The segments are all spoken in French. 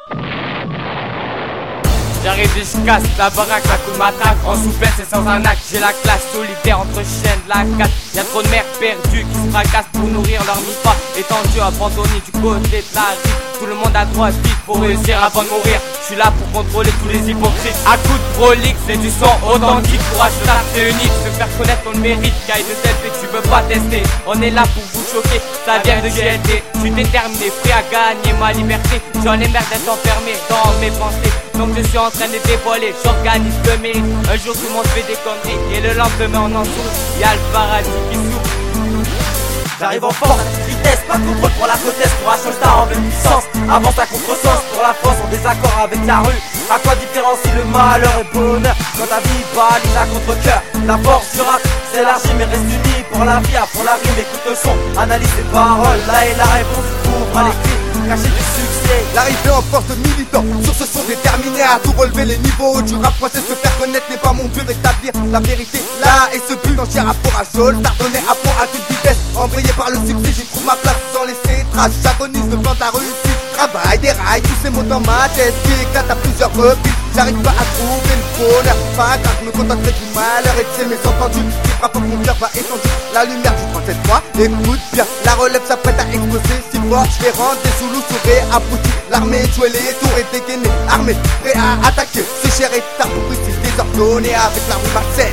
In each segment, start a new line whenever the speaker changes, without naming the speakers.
J'arrive et je casse la baraque, à coup de matraque, en souplesse et sans un acte. J'ai la classe solitaire entre chaînes de la casse. Y'a trop de mères perdues qui se fracassent pour nourrir leur mifa. Étendu, abandonné du côté de la rive. Tout le monde a droit vite pour réussir avant de mourir. Je suis là pour contrôler tous les hypocrites. À coup de prolixe, c'est du sang authentique. Courage de c'est unique, se faire connaître on le mérite. Caille de tête que tu peux pas tester. On est là pour vous choquer, ça vient de GLT. Je suis déterminé, prêt à gagner ma liberté. J'en ai marre d'être enfermé dans mes pensées. Donc je suis en train de dévoiler, j'organise le mérite. Un jour tout le monde fait des conneries et le lendemain on en souffre. Y'a le paradis qui souffre.
J'arrive en force, vitesse, pas de contrôle pour la côtesse. Pour un star en pleine puissance, avance à contresens. Pour la France en désaccord avec la rue. À quoi différencie le malheur et le bonheur quand ta vie balise à contre-cœur. La force du rap s'élargit mais reste unie. Pour la vie, pour la rime, écoute le son, analyse les paroles. Là est la réponse, ouvre à l'écrit, cacher du succès.
L'arrivée en force de militants, sur ce son déterminé à tout relever les niveaux du rap français. Se faire connaître n'est pas mon but, rétablir la vérité. Là et ce but dans cher rapport à Joel, tardonné à fond à toute vitesse. Embrayé par le succès, j'y trouve ma place sans laisser trace. J'agonise devant ta réussite, travail, des rails, tous ces mots dans ma tête qui éclatent à plusieurs reprises. J'arrive pas à trouver le bonheur, pas grave, je me contenterai du malheur et de ces mésentendus qui frappent mon cœur va étendu. La lumière du 37.3, écoute bien, la relève s'apprête à exploser. Si fort, je vais rendre des Zoulous sauvés, abrutis. L'armée est jouée, les tours est dégainée, armée, prêt à attaquer. Ce cher état pour ici désordonné avec la rue Marseille.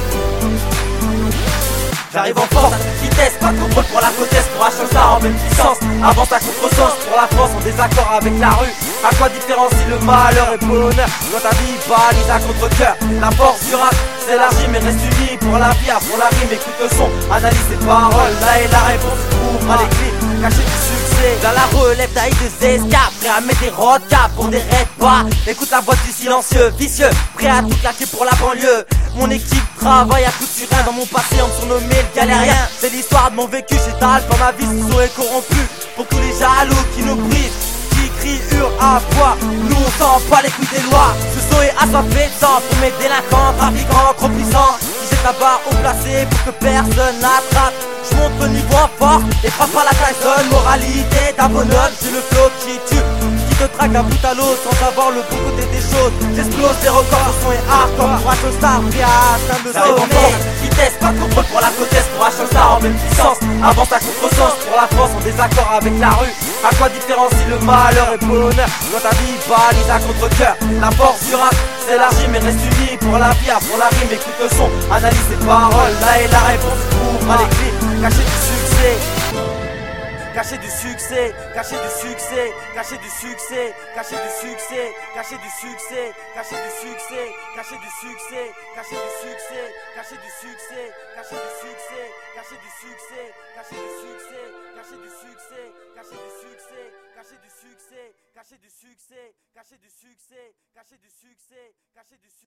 J'arrive en force, vitesse, pas de contrôle pour la côtesse. Pour un star en pleine puissance, avance à contresens. Pour la France en désaccord avec la rue. À quoi différencie le malheur et le bonheur quand ta vie balise à contre-cœur. La force du rap s'élargit mais reste unie. Pour la vie, pour la rime, écoute le son, analyse les paroles. Là est la réponse, ouvre à l'écrit, cacher du succès. Dans la relève d'Aïe de escapes, prêt à mettre des rodcaps pour des raids bas. Écoute la voix du silencieux, vicieux, prêt à tout claquer pour la banlieue. Mon équipe travaille à coups de surin. Dans mon passé on me surnommait le galérien. C'est l'histoire de mon vécu, j'étale quand ma vie se serait corrompue. Pour tous les jaloux qui nous brisent, qui crient, hurlent à voix. Nous on s'en bat les couilles des lois. Ce son est assoiffé de sang pour mes délinquants, trafiquants trop puissants. Qui jettent la barre au placé pour que personne n'attrape. Je monte le niveau en force et frappe à la Tyson. Moralité d'un bonhomme, j'ai le flow qui tue, qui te traque d'un bout à l'autre sans savoir le bon côté des choses. J'explose des records, le son est hardcore. Pour un star, prêt à atteindre le sommet. Vitesse, pas de contrôle pour la côtesse. Pour un star en même puissance, avance à contresens. Pour la France en désaccord avec la rue. À quoi différencie le malheur et le bonheur quand ta vie balise à contre-cœur. La force du rap s'élargit mais reste unie. Pour la vie, pour la rime, écoute le son, analyse les paroles. Là est la réponse, ouvre à l'écrit, cacher du succès. Cacher du succès, cacher du succès, cacher du succès, cacher du succès, cacher du succès, cacher du succès, cacher du succès, cacher du succès, cacher du succès, cacher du succès, cacher du succès, cacher du succès, cacher du succès, cacher du succès, cacher du succès, cacher du succès, cacher du succès, cacher du succès, cacher du succès, cacher du succès.